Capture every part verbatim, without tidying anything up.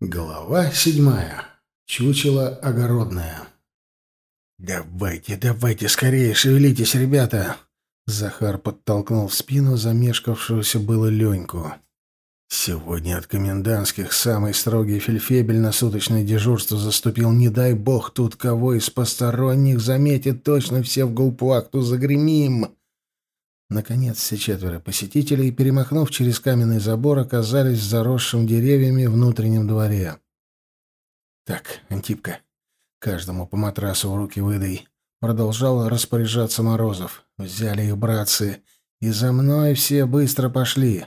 Глава седьмая. Чучело огородное. «Давайте, давайте, скорее шевелитесь, ребята!» Захар подтолкнул в спину замешкавшегося было Леньку. «Сегодня от комендантских самый строгий фельдфебель на суточное дежурство заступил. Не дай бог тут кого из посторонних заметит, точно все в гауптвахту загремим!» Наконец все четверо посетителей, перемахнув через каменный забор, оказались в заросшем деревьями внутреннем дворе. «Так, Антипка, каждому по матрасу в руки выдай», — продолжал распоряжаться Морозов. «Взяли их братцы, и за мной все быстро пошли».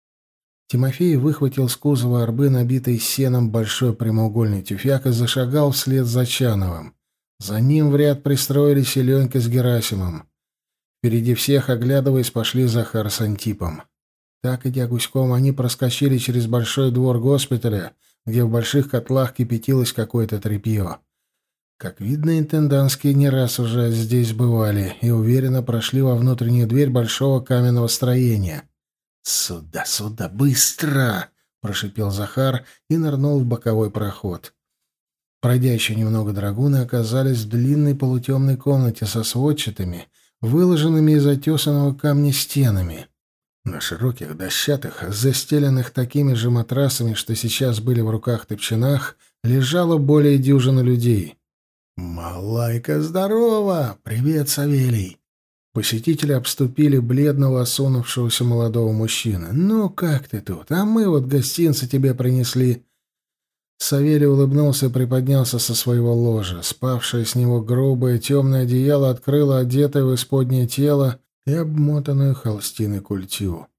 Тимофей выхватил с кузова арбы, набитой сеном, большой прямоугольный тюфяк и зашагал вслед за Чановым. За ним в ряд пристроились и Ленька с Герасимом. Впереди всех, оглядываясь, пошли Захар с Антипом. Так, идя гуськом, они проскочили через большой двор госпиталя, где в больших котлах кипятилось какое-то тряпье. Как видно, интендантские не раз уже здесь бывали и уверенно прошли во внутреннюю дверь большого каменного строения. «Сюда, сюда, быстро!» — прошипел Захар и нырнул в боковой проход. Пройдя еще немного, драгуны оказались в длинной полутемной комнате со сводчатыми, выложенными из отесанного камня стенами. На широких дощатых, застеленных такими же матрасами, что сейчас были в руках топчинах, лежало более дюжины людей. «Малайка, здорово! Привет, Савелий!» Посетители обступили бледного, осунувшегося молодого мужчину. «Ну, как ты тут? А мы вот гостинцы тебе принесли». Савелий улыбнулся и приподнялся со своего ложа. Спавшее с него грубое темное одеяло открыло одетое в исподнее тело и обмотанную холстиной культю.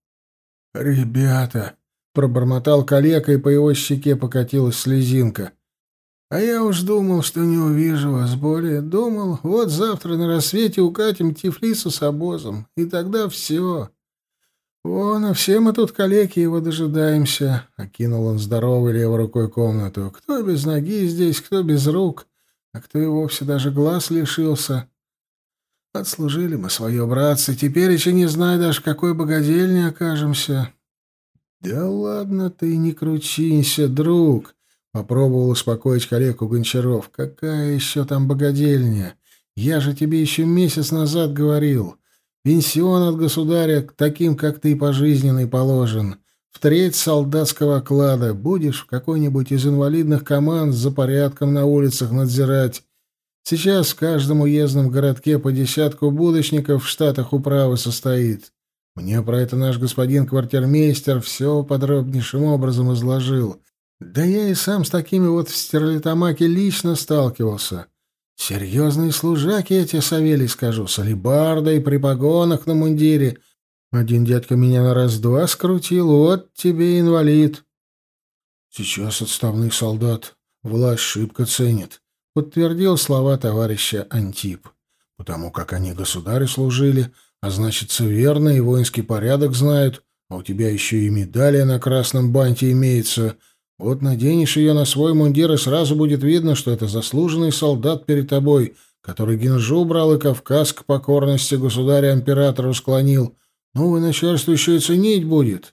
«Ребята!» — пробормотал калека, и по его щеке покатилась слезинка. «А я уж думал, что не увижу вас более. Думал, вот завтра на рассвете укатим к Тифлису с обозом, и тогда все. Вон, а все мы тут, калеки, его дожидаемся», — окинул он здоровой левой рукой комнату. «Кто без ноги здесь, кто без рук, а кто и вовсе даже глаз лишился. Отслужили мы свое, братцы, теперь еще не знаю даже, в какой богадельне окажемся». «Да ладно ты, не кручинься, друг», — попробовал успокоить калеку Гончаров. «Какая еще там богадельня? Я же тебе еще месяц назад говорил. Пенсион от государя таким, как ты, пожизненный положен. В треть солдатского оклада. Будешь в какой-нибудь из инвалидных команд за порядком на улицах надзирать. Сейчас в каждом уездном городке по десятку будочников в штатах управы состоит. Мне про это наш господин квартирмейстер все подробнейшим образом изложил. Да я и сам с такими вот в Стерлитамаке лично сталкивался. Серьезные служаки, я тебе, Савелий, скажу, с алебардой, при погонах на мундире. Один дядька меня на раз-два скрутил, вот тебе инвалид». «Сейчас отставных солдат власть шибко ценит», — подтвердил слова товарища Антип. «Потому как они государю служили, а значит, верно и воинский порядок знают, а у тебя еще и медаль на красном банте имеется. Вот наденешь ее на свой мундир, и сразу будет видно, что это заслуженный солдат перед тобой, который Гинжу брал и Кавказ к покорности государя-императору склонил. Новое начальство еще и ценить будет».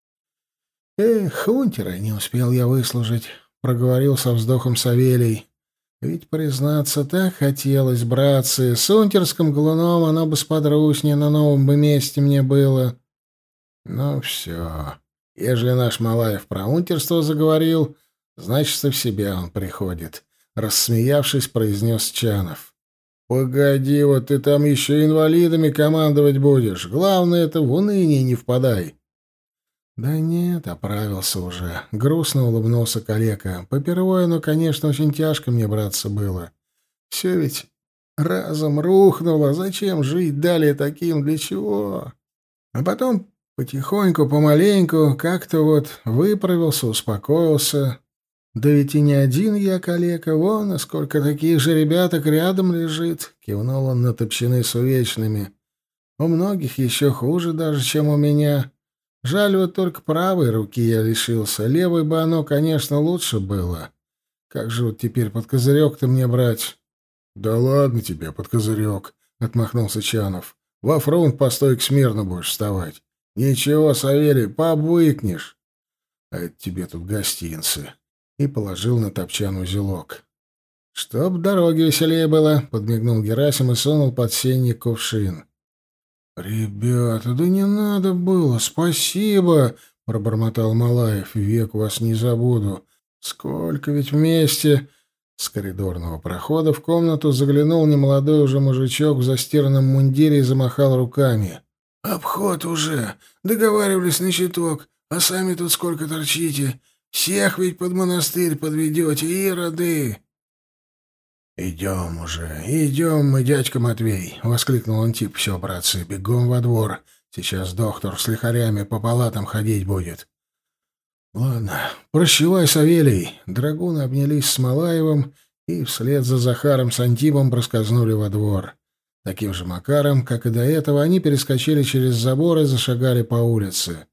«Эх, унтера не успел я выслужить», — проговорил со вздохом Савелий. «Ведь, признаться, так хотелось, братцы, с унтерским галуном оно бы сподручнее на новом бы месте мне было». «Ну все». Ежели наш Малаев про унтерство заговорил, значит, и в себя он приходит, — рассмеявшись, произнес Чанов. «Погоди, вот ты там еще инвалидами командовать будешь. Главное, это в уныние не впадай». «Да нет, оправился уже», — грустно улыбнулся калека. «Попервой, ну, конечно, очень тяжко мне, братцы, было. Все ведь разом рухнуло. Зачем жить далее таким? Для чего? А потом потихоньку, помаленьку, как-то вот выправился, успокоился. Да ведь и не один я, калека, вон, а сколько таких же ребяток рядом лежит», — кивнул он на топчины с увечными. «У многих еще хуже даже, чем у меня. Жаль, вот только правой руки я лишился. Левой бы оно, конечно, лучше было. Как же вот теперь под козырек-то мне брать?» «Да ладно тебе, под козырек», — отмахнулся Чанов. «Во фронт по стойке смирно будешь вставать. Ничего, Савелий, побыкнешь. А это тебе тут гостинцы. и положил на топчан узелок. «Чтоб дороги веселее было», — подмигнул Герасим и сунул под сенник кувшин. «Ребята, да не надо было, спасибо», — пробормотал Малаев. «Век вас не забуду. Сколько ведь вместе...» С коридорного прохода в комнату заглянул немолодой уже мужичок в застиранном мундире и замахал руками. «Обход уже! Договаривались на щиток, а сами тут сколько торчите! Всех ведь под монастырь подведете, ироды!» «Идем уже, идем мы, дядька Матвей!» — воскликнул Антип. «Все, братцы, бегом во двор. Сейчас доктор с лихарями по палатам ходить будет». «Ладно, прощавай, Савелий!» Драгуны обнялись с Малаевым и вслед за Захаром с Антипом проскользнули во двор. Таким же макаром, как и до этого, они перескочили через забор и зашагали по улице.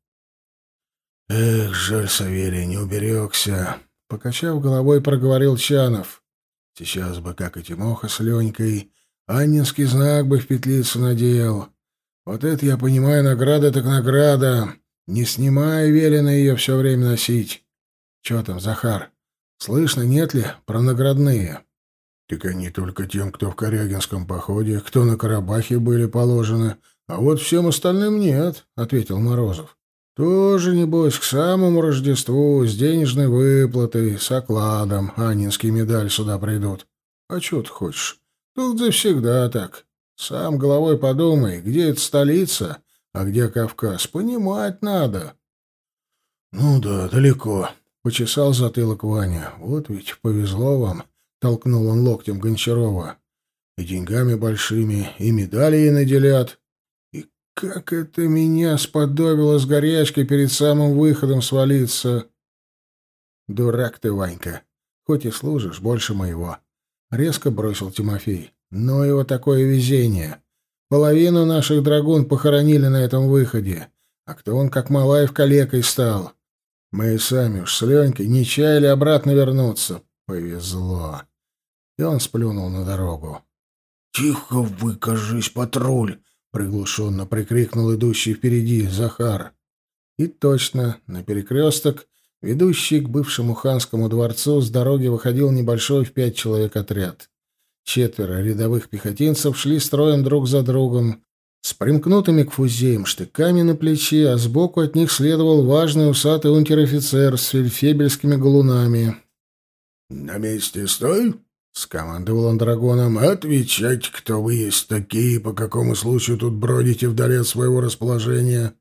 «Эх, жаль, Савелий, не уберегся!» — покачав головой, проговорил Чанов. «Сейчас бы, как и Тимоха с Ленькой, аннинский знак бы в петлицу надел. Вот это, я понимаю, награда так награда. Не снимая, велено ее все время носить. Че там, Захар, слышно, нет ли, про наградные?» «Так они только тем, кто в Корягинском походе, кто на Карабахе были положены, а вот всем остальным нет», — ответил Морозов. «Тоже, небось, к самому Рождеству с денежной выплатой, с окладом аннинские медали сюда придут. А что ты хочешь? Тут завсегда так. Сам головой подумай, где это столица, а где Кавказ, понимать надо». «Ну да, далеко», — почесал затылок Ваня. «Вот ведь повезло вам», — толкнул он локтем Гончарова. «И деньгами большими, и медали ей наделят. И как это меня сподобило с горячкой перед самым выходом свалиться!» «Дурак ты, Ванька, хоть и служишь больше моего», — резко бросил Тимофей. «Но его такое везение. Половину наших драгун похоронили на этом выходе, а кто он, как Малаев, калекой стал. Мы и сами уж с Ленькой не чаяли обратно вернуться. Повезло». И он сплюнул на дорогу. «Тихо вы, кажись, патруль!» — приглушенно прикрикнул идущий впереди Захар. И точно, на перекресток, ведущий к бывшему ханскому дворцу, с дороги выходил небольшой в пять человек отряд. Четверо рядовых пехотинцев шли строем друг за другом, с примкнутыми к фузеям штыками на плече, а сбоку от них следовал важный усатый унтер-офицер с фельдфебельскими галунами. «На месте стой!» — скомандовал он драгоном. «Отвечать, кто вы есть такие, по какому случаю тут бродите вдали от своего расположения».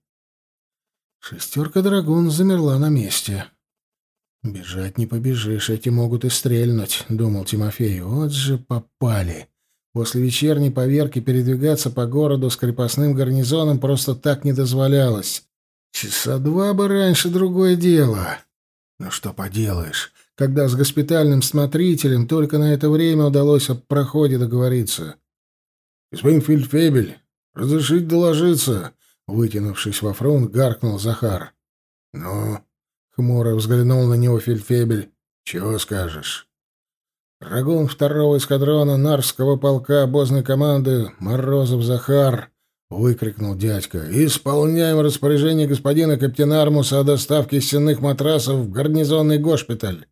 Шестерка драгун замерла на месте. «Бежать не побежишь, эти могут и стрельнуть», — думал Тимофей. «Вот же попали. После вечерней поверки передвигаться по городу с крепостным гарнизоном просто так не дозволялось. Часа два бы раньше другое дело. Ну что поделаешь, когда с госпитальным смотрителем только на это время удалось об проходе договориться». «Господин фельдфебель, разрешить доложиться?» — вытянувшись во фронт, гаркнул Захар. «Ну?» — хмуро взглянул на него фельдфебель. «Чего скажешь?» «Драгун второго эскадрона Нарвского полка обозной команды Морозов Захар», — выкрикнул дядька. «Исполняем распоряжение господина капитанармуса о доставке сенных матрасов в гарнизонный госпиталь».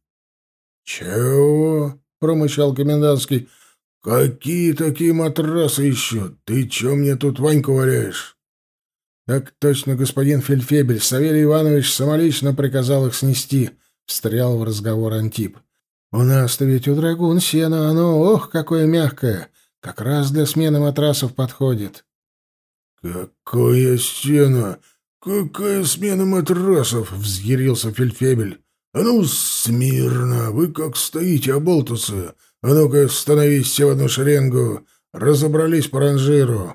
«Чего?» — промычал комендантский. «Какие такие матрасы еще? Ты че мне тут Ваньку валяешь?» «Так точно, господин фельдфебель. Савелий Иванович самолично приказал их снести», — встрял в разговор Антип. «У нас-то ведь у драгун сено, оно, ох, какое мягкое, как раз для смены матрасов подходит». «Какое сено? Какая смена матрасов?» — взъярился фельдфебель. «А ну, смирно! Вы как стоите, оболтусы! А ну-ка, становись все в одну шеренгу! Разобрались по ранжиру!»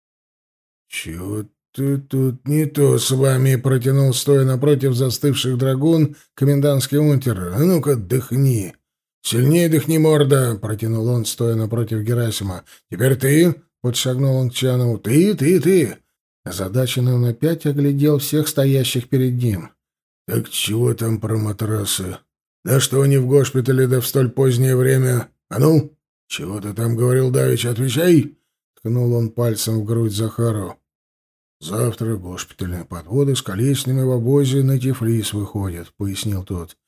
«Чего-то тут не то с вами!» — протянул, стоя напротив застывших драгун, комендантский унтер. «А ну-ка, дыхни!» «Сильнее дыхни, морда!» — протянул он, стоя напротив Герасима. «Теперь ты!» — подшагнул он к Чанову. «Ты, ты, ты!» Озадаченный он опять оглядел всех стоящих перед ним. «Так чего там про матрасы? Да что они в госпитале, да в столь позднее время? А ну, чего ты там говорил давеча? Отвечай!» — ткнул он пальцем в грудь Захару. «Завтра госпитальные подводы с колесными в обозе на Тифлис выходят», — пояснил тот.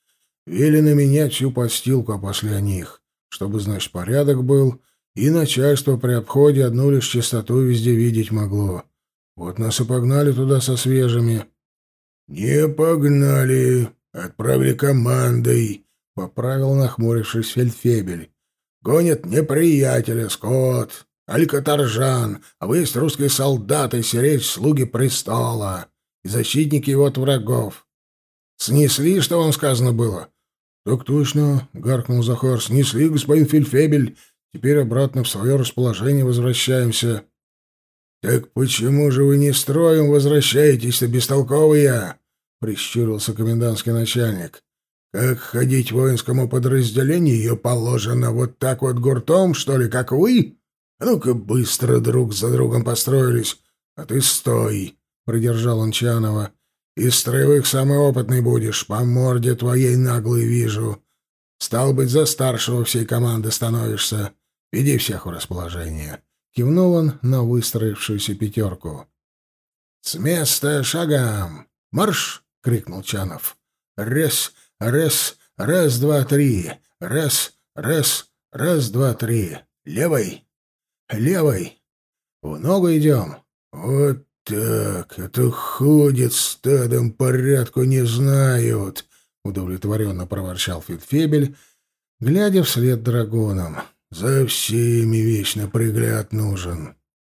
Велено менять всю постилку, а после них, чтобы, значит, порядок был, и начальство при обходе одну лишь чистоту везде видеть могло. Вот нас и погнали туда со свежими». «Не погнали, отправили командой», — поправил, нахмурившись, фельдфебель. «Гонят неприятеля, скот, алькаторжан, а вы есть русские солдаты, сиречь слуги престола и защитники его от врагов. Снесли, что вам сказано было?» «Так точно», — гаркнул Захар, — «снесли, господин фельдфебель. Теперь обратно в свое расположение возвращаемся». «Так почему же вы не строем возвращаетесь-то, бестолковые?» — прищурился комендантский начальник. «Как ходить воинскому подразделению ее положено, вот так вот гуртом, что ли, как вы? А ну-ка быстро друг за другом построились. А ты стой!» — придержал он Чанова. «Из строевых самый опытный будешь, по морде твоей наглой вижу. Стал быть, за старшего всей команды становишься. Веди всех в расположение». Кивнул он на выстроившуюся пятерку. «С места шагом! Марш!» — крикнул Чанов. «Раз, раз, раз, два, три! Раз, раз, раз, два, три! Левой! Левой! В ногу идем! Вот так! Это ходит стадом, порядку не знают!» — удовлетворенно проворчал фельдфебель, глядя вслед драгунам. «За всеми вечно пригляд нужен».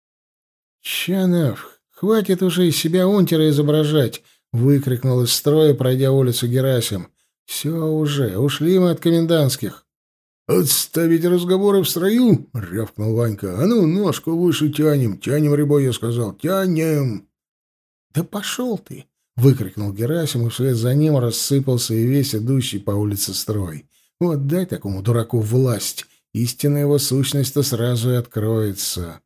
«Чанов, хватит уже из себя унтера изображать!» — выкрикнул из строя, пройдя улицу Герасим. «Все уже, ушли мы от комендантских». «Отставить разговоры в строю!» — рявкнул Ванька. «А ну, ножку выше тянем! Тянем, рябой, я сказал! Тянем!» «Да пошел ты!» — выкрикнул Герасим, и вслед за ним рассыпался и весь идущий по улице строй. «Вот дай такому дураку власть! Истинная его сущность-то сразу и откроется».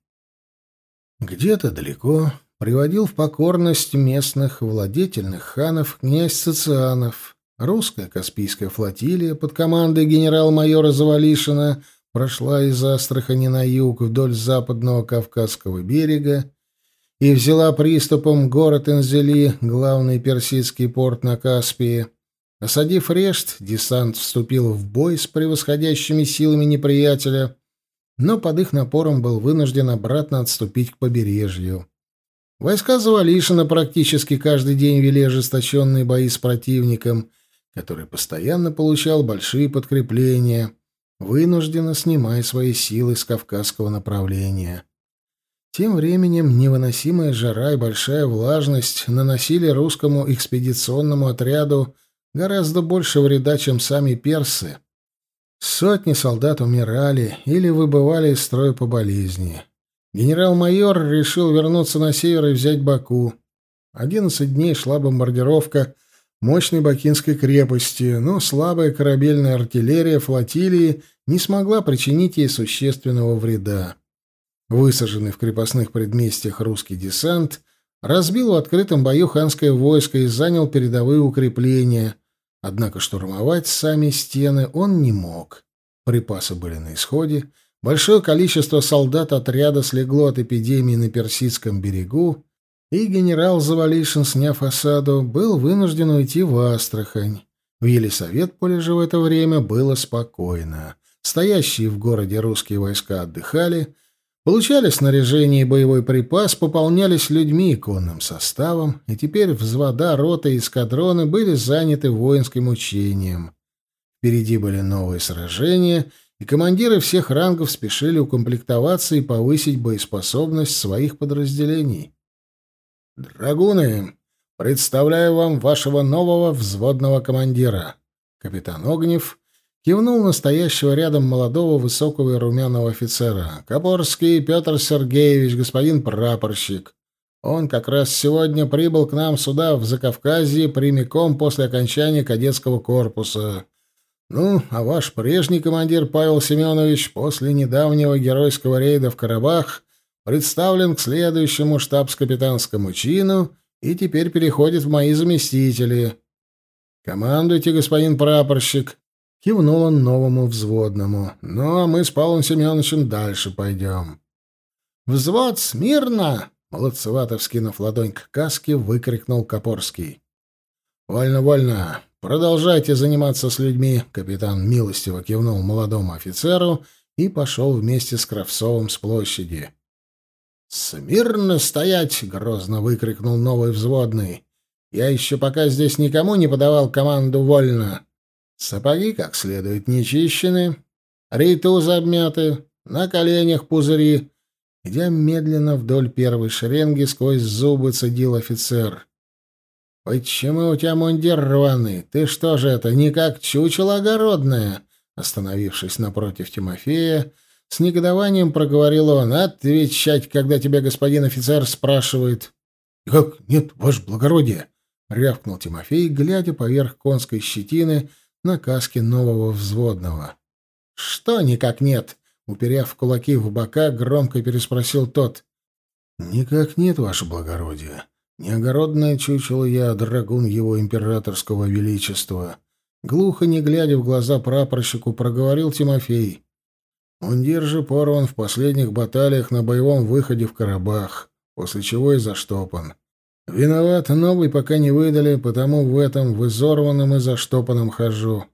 Где-то далеко приводил в покорность местных владетельных ханов князь Цицианов. Русская Каспийская флотилия под командой генерал-майора Завалишина прошла из Астрахани на юг вдоль западного Кавказского берега и взяла приступом город Энзели, главный персидский порт на Каспии. Осадив Решт, десант вступил в бой с превосходящими силами неприятеля, но под их напором был вынужден обратно отступить к побережью. Войска Завалишина практически каждый день вели ожесточенные бои с противником, который постоянно получал большие подкрепления, вынужденно снимая свои силы с кавказского направления. Тем временем невыносимая жара и большая влажность наносили русскому экспедиционному отряду гораздо больше вреда, чем сами персы. Сотни солдат умирали или выбывали из строя по болезни. Генерал-майор решил вернуться на север и взять Баку. Одиннадцать дней шла бомбардировка мощной Бакинской крепости, но слабая корабельная артиллерия флотилии не смогла причинить ей существенного вреда. Высаженный в крепостных предместьях русский десант разбил в открытом бою ханское войско и занял передовые укрепления. Однако штурмовать сами стены он не мог. Припасы были на исходе, большое количество солдат отряда слегло от эпидемии на Персидском берегу, и генерал Завалишин, сняв осаду, был вынужден уйти в Астрахань. В Елисаветполе же в это время было спокойно. Стоящие в городе русские войска отдыхали, получали снаряжение и боевой припас, пополнялись людьми и конным составом, и теперь взвода, роты и эскадроны были заняты воинским учением. Впереди были новые сражения, и командиры всех рангов спешили укомплектоваться и повысить боеспособность своих подразделений. «Драгуны, представляю вам вашего нового взводного командира». Капитан Огнев кивнул настоящего рядом молодого высокого и румяного офицера. «Копорский Петр Сергеевич, господин прапорщик. Он как раз сегодня прибыл к нам сюда, в Закавказье, прямиком после окончания кадетского корпуса. Ну, а ваш прежний командир Павел Семенович после недавнего геройского рейда в Карабах представлен к следующему штабс-капитанскому чину и теперь переходит в мои заместители. Командуйте, господин прапорщик». Кивнул он новому взводному. «Ну, а мы с Павлом Семеновичем дальше пойдем». «Взвод, смирно!» — молодцевато вскинув ладонь к каске, выкрикнул Копорский. «Вольно, вольно! продолжайте заниматься с людьми», — капитан милостиво кивнул молодому офицеру и пошел вместе с Кравцовым с площади. «Смирно стоять!» — грозно выкрикнул новый взводный. «Я еще пока здесь никому не подавал команду вольно. Сапоги как следует не чищены, рейтузы обмяты, на коленях пузыри». Идя медленно вдоль первой шеренги, сквозь зубы цедил офицер. «Почему у тебя мундир рваный? Ты что же это, не как чучело огородное?» Остановившись напротив Тимофея, с негодованием проговорил он: «Отвечать, когда тебя господин офицер спрашивает». «Как нет, ваше благородие?» — рявкнул Тимофей, глядя поверх конской щетины на каске нового взводного. «Что никак нет?» — уперев кулаки в бока, громко переспросил тот. «Никак нет, ваше благородие. Не огородное чучело я, а драгун его императорского величества». Глухо, не глядя в глаза прапорщику, проговорил Тимофей. Мундир же порван в последних баталиях на боевом выходе в Карабах, после чего и заштопан. Виноват, новый пока не выдали, потому в этом, в изорванном и заштопанном хожу.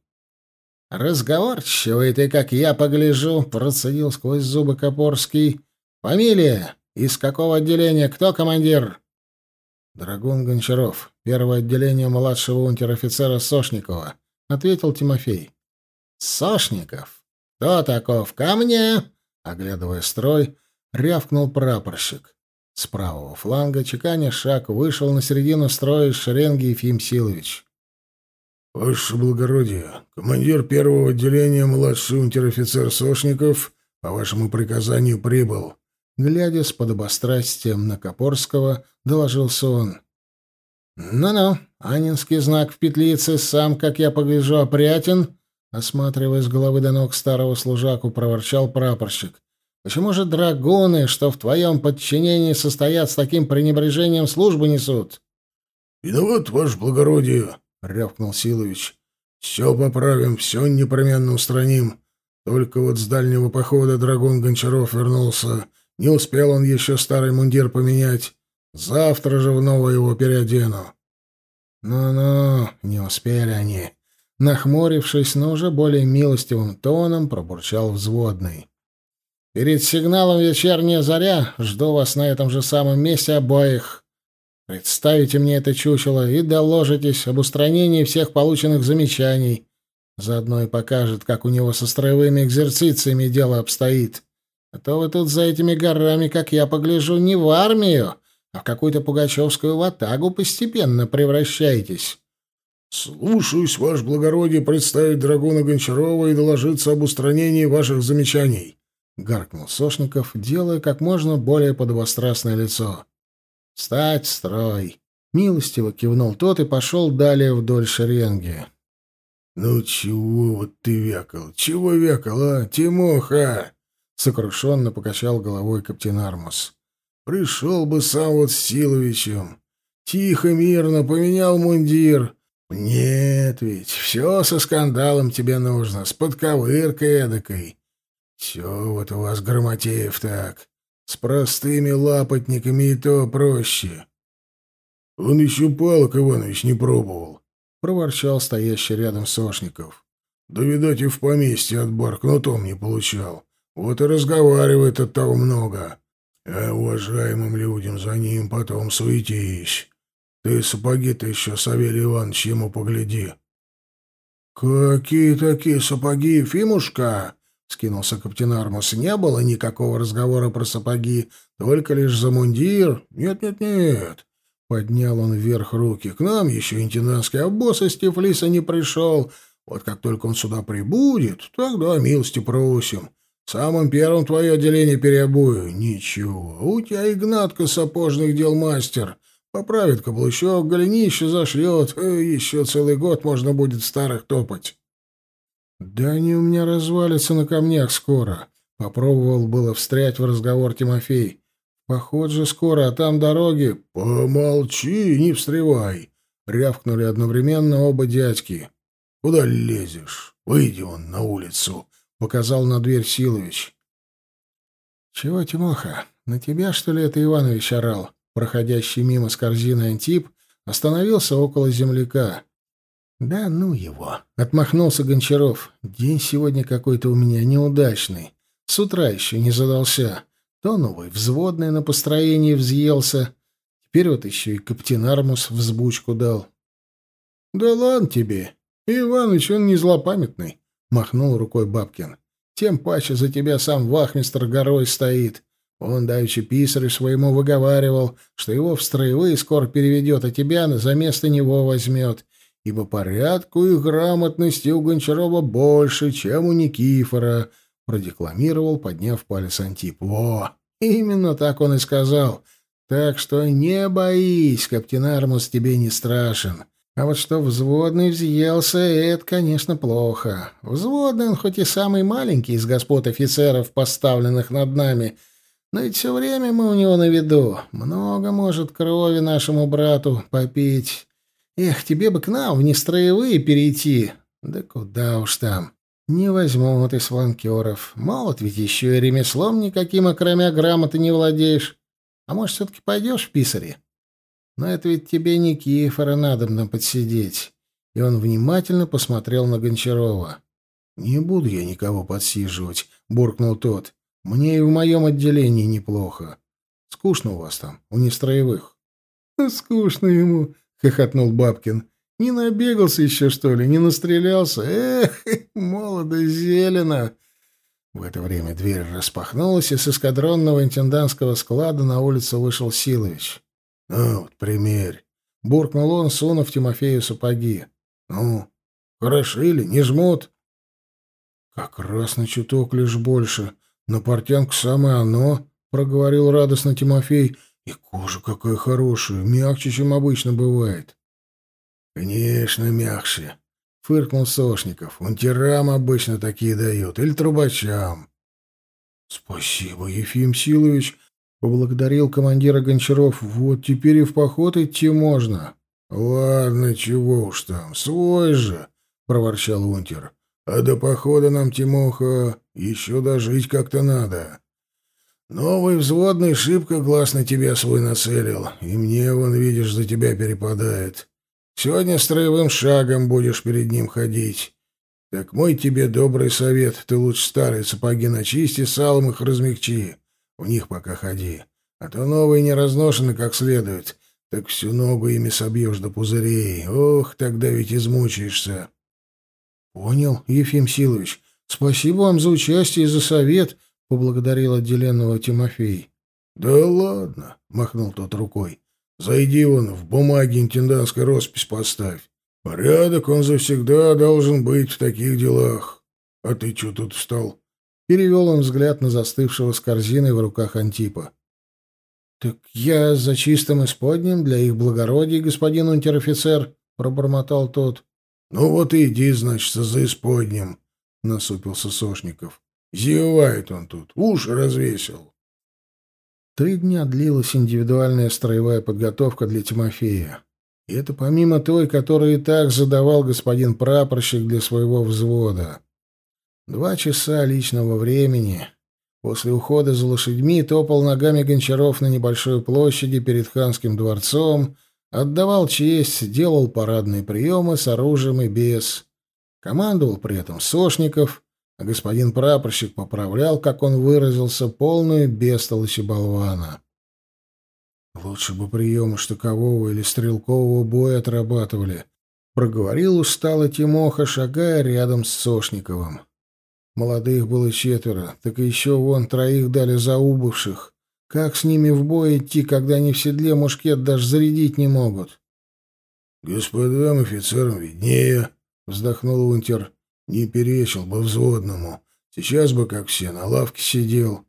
«Разговорчивый ты, как я погляжу», — процедил сквозь зубы Копорский. «Фамилия? Из какого отделения? Кто командир?» «Драгун Гончаров, первое отделение младшего унтер-офицера Сошникова», — ответил Тимофей. «Сошников? Кто таков? Ко мне!» Оглядывая строй, рявкнул прапорщик. С правого фланга, чеканя шаг, вышел на середину строя из шеренги Ефим Силович. «Ваше благородие, командир первого отделения младший унтер-офицер Сошников по вашему приказанию прибыл». Глядя с подобострастием на Копорского, доложился он. «Ну-ну, анинский знак в петлице, сам, как я погляжу, опрятен», осматривая с головы до ног старого служаку, проворчал прапорщик. «Почему же драгуны, что в твоем подчинении состоят, с таким пренебрежением службу несут?» «Виноват, ваше благородие», — рявкнул Силович. «Все поправим, все непременно устраним. Только вот с дальнего похода драгун Гончаров вернулся. Не успел он еще старый мундир поменять. Завтра же в новое его переодену». «Ну-ну, не успели они». Нахмурившись, но уже более милостивым тоном, пробурчал взводный. «Перед сигналом «Вечерняя заря» жду вас на этом же самом месте обоих. Представите мне это чучело и доложитесь об устранении всех полученных замечаний. Заодно и покажет, как у него со строевыми экзерцициями дело обстоит. А то вы тут за этими горами, как я погляжу, не в армию, а в какую-то пугачевскую ватагу постепенно превращаетесь». «Слушаюсь, ваше благородие, представить драгуна Гончарова и доложиться об устранении ваших замечаний», — гаркнул Сошников, делая как можно более подобострастное лицо. «Встать, строй!» — милостиво кивнул тот и пошел далее вдоль шеренги. «Ну чего вот ты вякал? Чего вякал, а, Тимоха?» — сокрушенно покачал головой капитан Армус. «Пришел бы сам вот с Силовичем. Тихо, мирно поменял мундир. Нет ведь, все со скандалом тебе нужно, с подковыркой эдакой. Все вот у вас, Грамотеев, так. С простыми лапотниками и то проще». «Он еще палок, Иванович, не пробовал», — проворчал стоящий рядом Сошников. «Да, видать, и в поместье от бар кнутом не получал. Вот и разговаривает от того много. А уважаемым людям за ним потом суетись. Ты сапоги-то еще, Савелий Иванович, ему погляди». «Какие такие сапоги, Ефимушка?» — скинулся капитан Армус. «Не было никакого разговора про сапоги, только лишь за мундир. Нет-нет-нет». Поднял он вверх руки. «К нам еще интендантский обоз из Тифлиса не пришел. Вот как только он сюда прибудет, тогда милости просим. Самым первым твое отделение переобую. Ничего, у тебя Игнатка сапожных дел мастер. Поправит каблучок, голенище зашьет. Э, еще целый год можно будет старых топать». «Да они у меня развалятся на камнях скоро», — попробовал было встрять в разговор Тимофей. «Поход же скоро, а там дороги». «Помолчи, не встревай», — рявкнули одновременно оба дядьки. «Куда лезешь? Выйди он на улицу», — показал на дверь Силович. «Чего, Тимоха, на тебя, что ли, это Иванович орал?» Проходящий мимо с корзиной Антип остановился около земляка. «Да ну его!» — отмахнулся Гончаров. «День сегодня какой-то у меня неудачный. С утра еще не задался. То новый взводный на построении взъелся. Теперь вот еще и Каптенармус взбучку дал». «Да ладно тебе. Иваныч, он не злопамятный», — махнул рукой Бабкин. «Тем паче за тебя сам вахмистр горой стоит. Он давеча писарю своему выговаривал, что его в строевые скоро переведет, а тебя за место него возьмет, ибо порядку и грамотности у Гончарова больше, чем у Никифора», — продекламировал, подняв палец Антип. «Во! Именно так он и сказал. Так что не боись, Каптенармус тебе не страшен. А вот что взводный взъелся, это, конечно, плохо. Взводный он хоть и самый маленький из господ офицеров, поставленных над нами, но ведь все время мы у него на виду. Много может крови нашему брату попить. Эх, тебе бы к нам в нестроевые перейти. Да куда уж там. Не возьмут из фланкеров. Молод ведь еще и ремеслом никаким, окромя грамоты, не владеешь. А может, все-таки пойдешь в писари? Но это ведь тебе Никифора надобно подсидеть». И он внимательно посмотрел на Гончарова. «Не буду я никого подсиживать», — буркнул тот. «Мне и в моем отделении неплохо. Скучно у вас там, у нестроевых». «Скучно ему», — хохотнул Бабкин. «Не набегался еще, что ли, не настрелялся? Эх, молодо зелено». В это время дверь распахнулась, и с эскадронного интендантского склада на улицу вышел Силович. «Ну, вот, примерь», — буркнул он, сунув Тимофею сапоги. «Ну, хороши ли, не жмут?» «Как раз на чуток лишь больше. На портянку самое оно», — проговорил радостно Тимофей. «И кожа какая хорошая, мягче, чем обычно бывает». «Конечно, мягче», — фыркнул Сошников. «Унтерам обычно такие дают, или трубачам». «Спасибо, Ефим Силович», — поблагодарил командира Гончаров. «Вот теперь и в поход идти можно». «Ладно, чего уж там, свой же», — проворчал унтер. «А до похода нам, Тимоха, еще дожить как-то надо. Новый взводный шибко глаз на тебя свой нацелил, и мне, вон, видишь, за тебя перепадает. Сегодня строевым шагом будешь перед ним ходить. Так мой тебе добрый совет, ты лучше старые сапоги начисти, салом их размягчи. В них пока ходи. А то новые не разношены как следует, так всю ногу ими собьешь до пузырей. Ох, тогда ведь измучаешься». «Понял, Ефим Силович. Спасибо вам за участие и за совет», — поблагодарил отделенного Тимофей. «Да ладно», — махнул тот рукой. «Зайди вон, в бумаге интендантской роспись поставь. Порядок он завсегда должен быть в таких делах. А ты чё тут встал?» Перевел он взгляд на застывшего с корзиной в руках Антипа. «Так я за чистым исподним для их благородия, господин унтер-офицер», — пробормотал тот. «Ну вот и иди, значит, за исподним», — насупился Сошников. «Зевает он тут, уши развесил». Три дня длилась индивидуальная строевая подготовка для Тимофея. И это помимо той, которую и так задавал господин прапорщик для своего взвода. Два часа личного времени. После ухода за лошадьми топал ногами Гончаров на небольшой площади перед ханским дворцом, отдавал честь, делал парадные приемы с оружием и без. Командовал при этом Сошников, а господин прапорщик поправлял, как он выразился, полную бестолочь и болвана. «Лучше бы приемы штыкового или стрелкового боя отрабатывали», — проговорил устало Тимоха, шагая рядом с Сошниковым. «Молодых было четверо, так и еще вон троих дали заубывших. Как с ними в бой идти, когда они в седле мушкет даже зарядить не могут?» «Господам офицерам виднее», — вздохнул унтер. «Не перечил бы взводному. Сейчас бы, как все, на лавке сидел».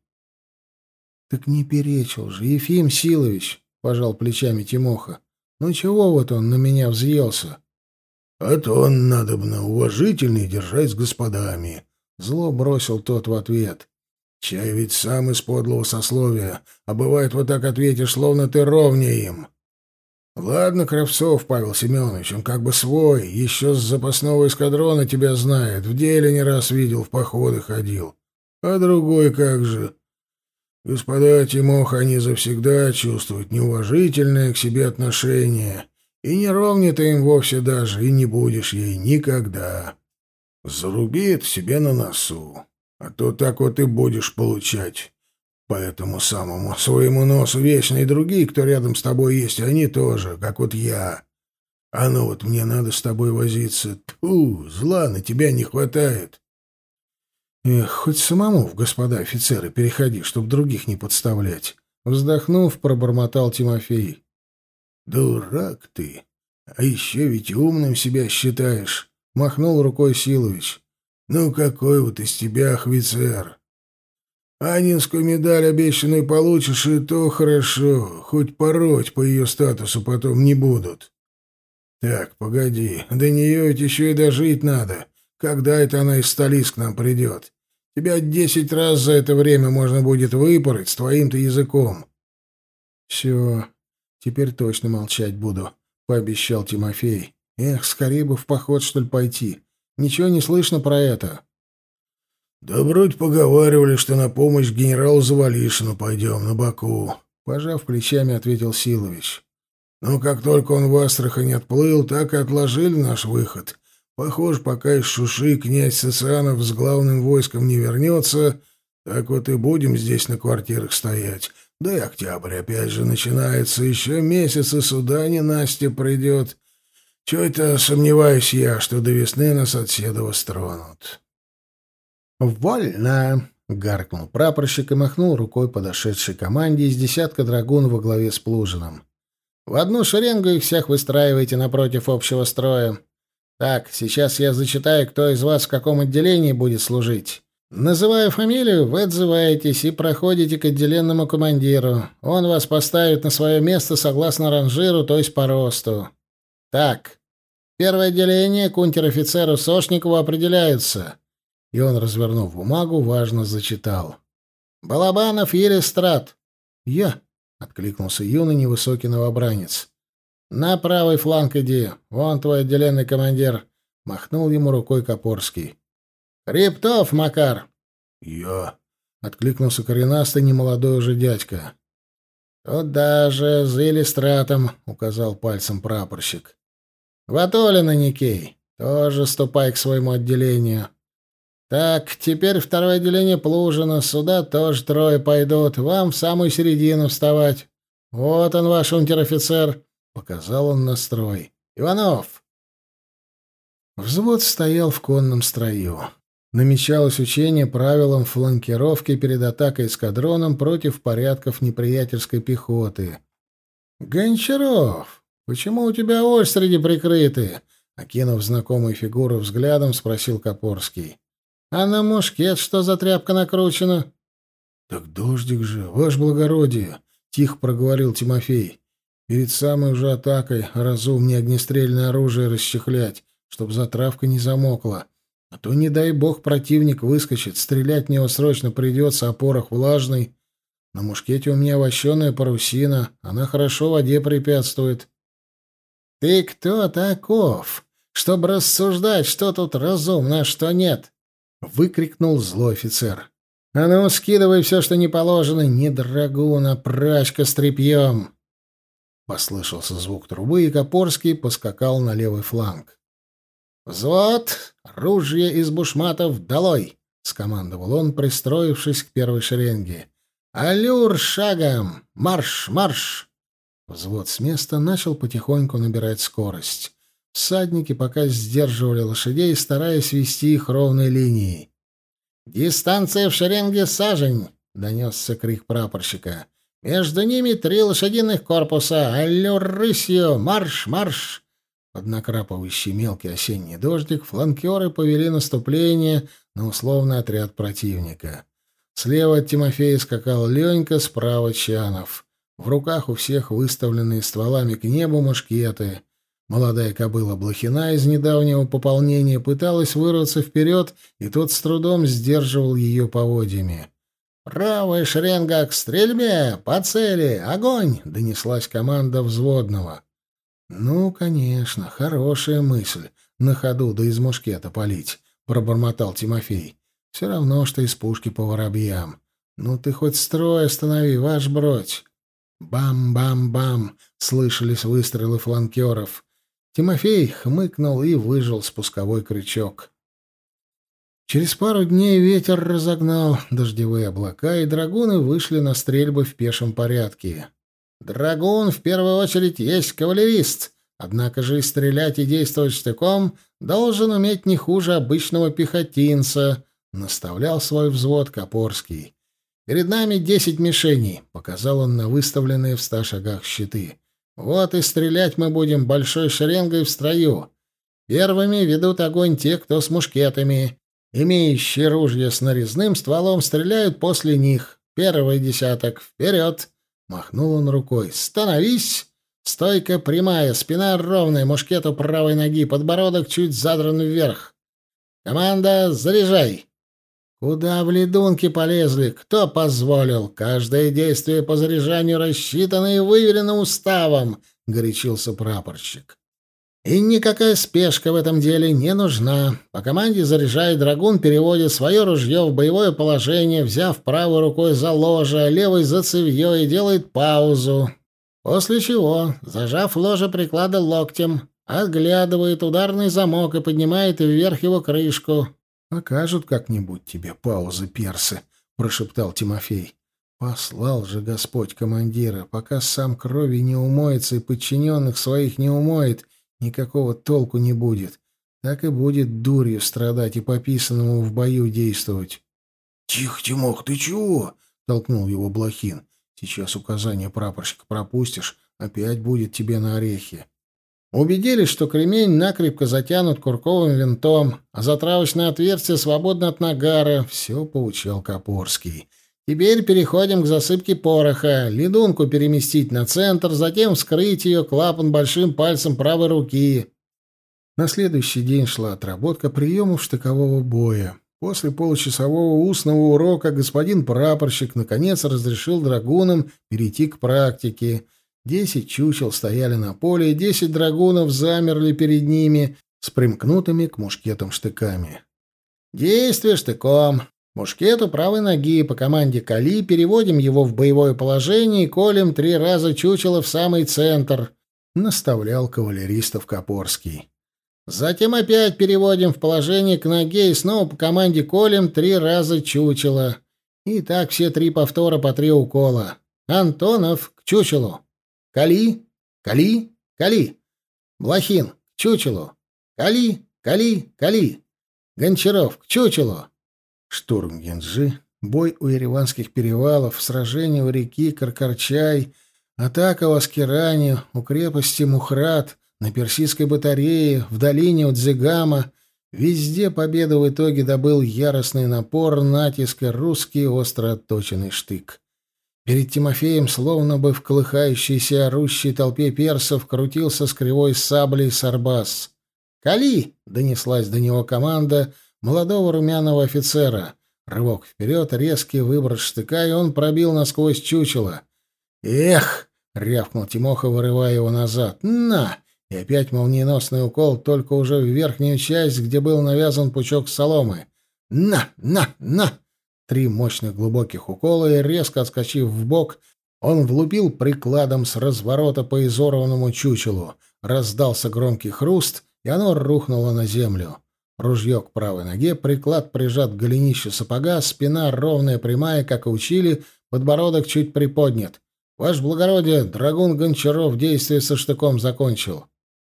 «Так не перечил же, Ефим Силович», — пожал плечами Тимоха. «Ну чего вот он на меня взъелся?» «А то он надобно уважительный держать с господами», — зло бросил тот в ответ. «Чай ведь сам из подлого сословия, а бывает вот так ответишь, словно ты ровнее им. Ладно, Кравцов Павел Семенович, он как бы свой, еще с запасного эскадрона тебя знает, в деле не раз видел, в походы ходил. А другой как же? Господа Тимоха, они завсегда чувствуют неуважительное к себе отношение И не ровня ты им вовсе даже, и не будешь ей никогда. Заруби это себе на носу, а то так вот и будешь получать. По этому самому своему носу вечно и другие, кто рядом с тобой есть, они тоже, как вот я. А ну вот мне надо с тобой возиться. Тьфу, зла на тебя не хватает. Эх, хоть самому в господа офицеры переходи, чтоб других не подставлять. Вздохнув, пробормотал Тимофей. Дурак ты. А еще ведь умным себя считаешь. Махнул рукой Силович. Ну какой вот из тебя офицер? Анинскую медаль обещанную получишь, и то хорошо. Хоть пороть по ее статусу потом не будут. Так, погоди, до нее ведь еще и дожить надо. Когда это она из столиц к нам придет? Тебя десять раз за это время можно будет выпороть с твоим-то языком. Все, теперь точно молчать буду, пообещал Тимофей. Эх, скорее бы в поход, что ли, пойти. Ничего не слышно про это. Да вроде поговаривали, что на помощь генералу Завалишину пойдем на Баку. Пожав плечами, ответил Силович. Но как только он в Астрахань отплыл, так и отложили наш выход. Похоже, пока из Шуши князь Сысанов с главным войском не вернется, так вот и будем здесь на квартирах стоять. Да и октябрь опять же начинается, еще месяц, и сюда не Настя придет. Чего это сомневаюсь я, что до весны нас от Седова стронут. «Вольно!» — гаркнул прапорщик и махнул рукой подошедшей команде из десятка драгун во главе с Плужиным. «В одну шеренгу их всех выстраивайте напротив общего строя. Так, сейчас я зачитаю, кто из вас в каком отделении будет служить. Называя фамилию, вы отзываетесь и проходите к отделенному командиру. Он вас поставит на свое место согласно ранжиру, то есть по росту. Так, первое отделение к унтер-офицеру Сошникову определяются». И он, развернув бумагу, важно зачитал. «Балабанов Елистрат». «Я», — откликнулся юный невысокий новобранец. «На правый фланг иди, вон твой отделенный командир», — махнул ему рукой Копорский. «Хребтов, Макар». «Я», — откликнулся коренастый немолодой уже дядька. «Туда же, за Елистратом», — указал пальцем прапорщик. «Ватолина, Никей, тоже ступай к своему отделению. Так, теперь второе отделение Плужина, сюда тоже трое пойдут, вам в самую середину вставать. Вот он, ваш унтер-офицер», — показал он на строй. «Иванов». Взвод стоял в конном строю. Намечалось учение правилам фланкировки перед атакой эскадроном против порядков неприятельской пехоты. «Гончаров, почему у тебя очереди прикрыты?» — окинув знакомую фигуру взглядом, спросил Копорский. «А на мушкет что за тряпка накручена?» «Так дождик же, ваше благородие!» — тихо проговорил Тимофей. «Перед самой уже атакой разумнее огнестрельное оружие расчехлять, чтоб затравка не замокла. А то, не дай бог, противник выскочит, стрелять в него срочно придется, а порох влажный. На мушкете у меня вощеная парусина, она хорошо воде препятствует». «Ты кто таков, чтобы рассуждать, что тут разумно, а что нет?» — выкрикнул злой офицер. «А ну, скидывай все, что не положено, не драгун, а прачка с тряпьем!» Послышался звук трубы, и Копорский поскакал на левый фланг. «Взвод! Ружье из бушматов долой!» — скомандовал он, пристроившись к первой шеренге. «Аллюр шагом! Марш, марш!» Взвод с места начал потихоньку набирать скорость. Всадники пока сдерживали лошадей, стараясь вести их ровной линией. «Дистанция в шеренге сажень!» — донесся крик прапорщика. «Между ними три лошадиных корпуса! Аллюр рысью! Марш, марш!» Под накрапывающий мелкий осенний дождик фланкеры повели наступление на условный отряд противника. Слева от Тимофея скакал Ленька, справа Чанов. В руках у всех выставленные стволами к небу мушкеты. Молодая кобыла Блохина из недавнего пополнения пыталась вырваться вперед, и тот с трудом сдерживал ее поводьями. «Правая шеренга к стрельбе! По цели! Огонь!» — донеслась команда взводного. «Ну, конечно, хорошая мысль — на ходу да из мушкета палить», — пробормотал Тимофей. «Все равно, что из пушки по воробьям. Ну ты хоть строй останови, ваш бродь!» Бам-бам-бам! Слышались выстрелы фланкеров. Тимофей хмыкнул и выжал спусковой крючок. Через пару дней ветер разогнал дождевые облака, и драгуны вышли на стрельбы в пешем порядке. Драгун в первую очередь есть кавалерист, однако же и стрелять и действовать штыком должен уметь не хуже обычного пехотинца, наставлял свой взвод Копорский. Перед нами десять мишеней, показал он на выставленные в ста шагах щиты. Вот и стрелять мы будем большой шеренгой в строю. Первыми ведут огонь те, кто с мушкетами. Имеющие ружья с нарезным стволом стреляют после них. Первый десяток. Вперед! Махнул он рукой. Становись! Стойка прямая, спина ровная, мушкет у правой ноги, подбородок чуть задран вверх. Команда, заряжай! Куда в ледунки полезли? Кто позволил? Каждое действие по заряжанию рассчитано и выверено уставом, — горячился прапорщик. И никакая спешка в этом деле не нужна. По команде «Заряжай» драгун переводит свое ружье в боевое положение, взяв правой рукой за ложе, а левой за цевьё, и делает паузу. После чего, зажав ложе приклада локтем, отглядывает ударный замок и поднимает вверх его крышку. «Покажут как-нибудь тебе паузы, персы», — прошептал Тимофей. «Послал же Господь командира, пока сам крови не умоется и подчиненных своих не умоет, никакого толку не будет. Так и будет дурью страдать и по писанному в бою действовать». «Тихо, Тимох, ты чего?» — толкнул его Блохин. «Сейчас указание прапорщика пропустишь, опять будет тебе на орехи». Убедились, что кремень накрепко затянут курковым винтом, а затравочное отверстие свободно от нагара. Все поучал Копорский. Теперь переходим к засыпке пороха. Ледунку переместить на центр, затем вскрыть ее клапан большим пальцем правой руки. На следующий день шла отработка приемов штыкового боя. После получасового устного урока господин прапорщик наконец разрешил драгунам перейти к практике. Десять чучел стояли на поле, и десять драгунов замерли перед ними с примкнутыми к мушкетам штыками. Действие штыком. Мушкет у правой ноги, по команде «Кали» переводим его в боевое положение и колем три раза чучело в самый центр, наставлял кавалеристов Копорский. Затем опять переводим в положение к ноге и снова по команде колем три раза чучело. И так все три повтора по три укола. Антонов к чучелу. Кали, Кали, Кали. Блохин к чучелу. Кали, Кали, Кали. Гончаров к чучелу. Штурм Генджи, бой у Ереванских перевалов, сражение у реки Каркарчай, атака в Аскеране, у крепости Мухрат, на Персидской батарее, в долине у Дзигама. Везде победу в итоге добыл яростный напор, натиск и русский остро отточенный штык. Перед Тимофеем, словно бы в колыхающейся орущей толпе персов, крутился с кривой саблей Сарбас. «Кали!» — донеслась до него команда молодого румяного офицера. Рывок вперед, резкий выброс штыка, и он пробил насквозь чучело. «Эх!» — рявкнул Тимоха, вырывая его назад. «На!» И опять молниеносный укол, только уже в верхнюю часть, где был навязан пучок соломы. «На! На! На!» Три мощных глубоких укола, и, резко отскочив вбок, он влупил прикладом с разворота по изорванному чучелу. Раздался громкий хруст, и оно рухнуло на землю. Ружье к правой ноге, приклад прижат к голенищу сапога, спина ровная, прямая, как и учили, подбородок чуть приподнят. «Ваше благородие, драгун Гончаров действие со штыком закончил».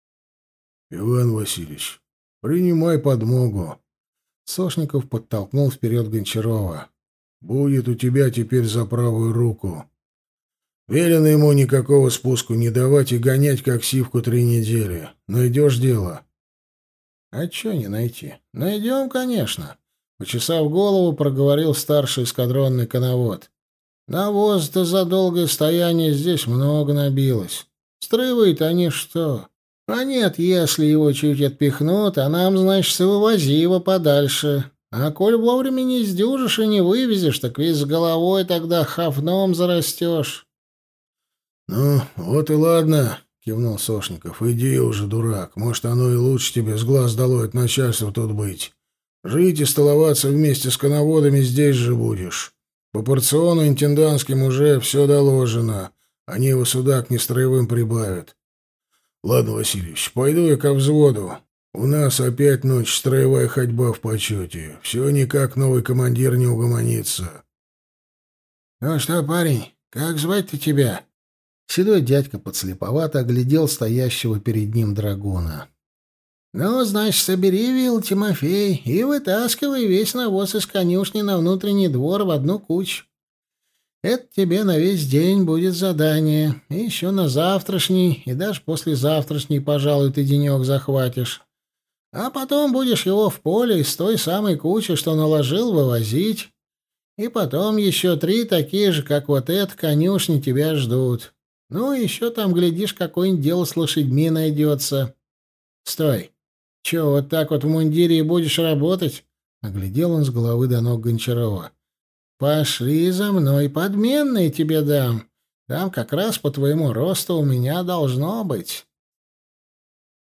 «Иван Васильевич, принимай подмогу». Сошников подтолкнул вперед Гончарова. «Будет у тебя теперь за правую руку. Велено ему никакого спуску не давать и гонять, как сивку, три недели. Найдешь дело?» «А чё не найти? Найдем, конечно», — почесав голову, проговорил старший эскадронный коновод. «Навоз-то за долгое стояние здесь много набилось. Стрывают они что? А нет, если его чуть отпихнут, а нам, значит, вывози его подальше. А коль вовремя не сдюжишь и не вывезешь, так весь с головой тогда хафном зарастешь». «Ну, вот и ладно», — кивнул Сошников. «Иди уже, дурак. Может, оно и лучше тебе с глаз долой от начальства тут быть. Жить и столоваться вместе с коноводами здесь же будешь. По порциону интендантским уже все доложено. Они его сюда к нестроевым прибавят. Ладно, Васильевич, пойду я ко взводу. У нас опять ночь строевая ходьба в почете. Все никак новый командир не угомонится. Ну что, парень, как звать-то тебя? Седой дядька подслеповато оглядел стоящего перед ним драгуна. «Ну, значит, собери вил, Тимофей, и вытаскивай весь навоз из конюшни на внутренний двор в одну кучу. Это тебе на весь день будет задание, и еще на завтрашний, и даже послезавтрашний, пожалуй, ты денек захватишь. А потом будешь его в поле из той самой кучи, что наложил, вывозить. И потом еще три такие же, как вот эта конюшни, тебя ждут. Ну, еще там, глядишь, какое-нибудь дело с лошадьми найдется. Стой! Че, вот так вот в мундире и будешь работать?» Оглядел он с головы до ног Гончарова. «Пошли за мной, подменные тебе дам. Там как раз по твоему росту у меня должно быть».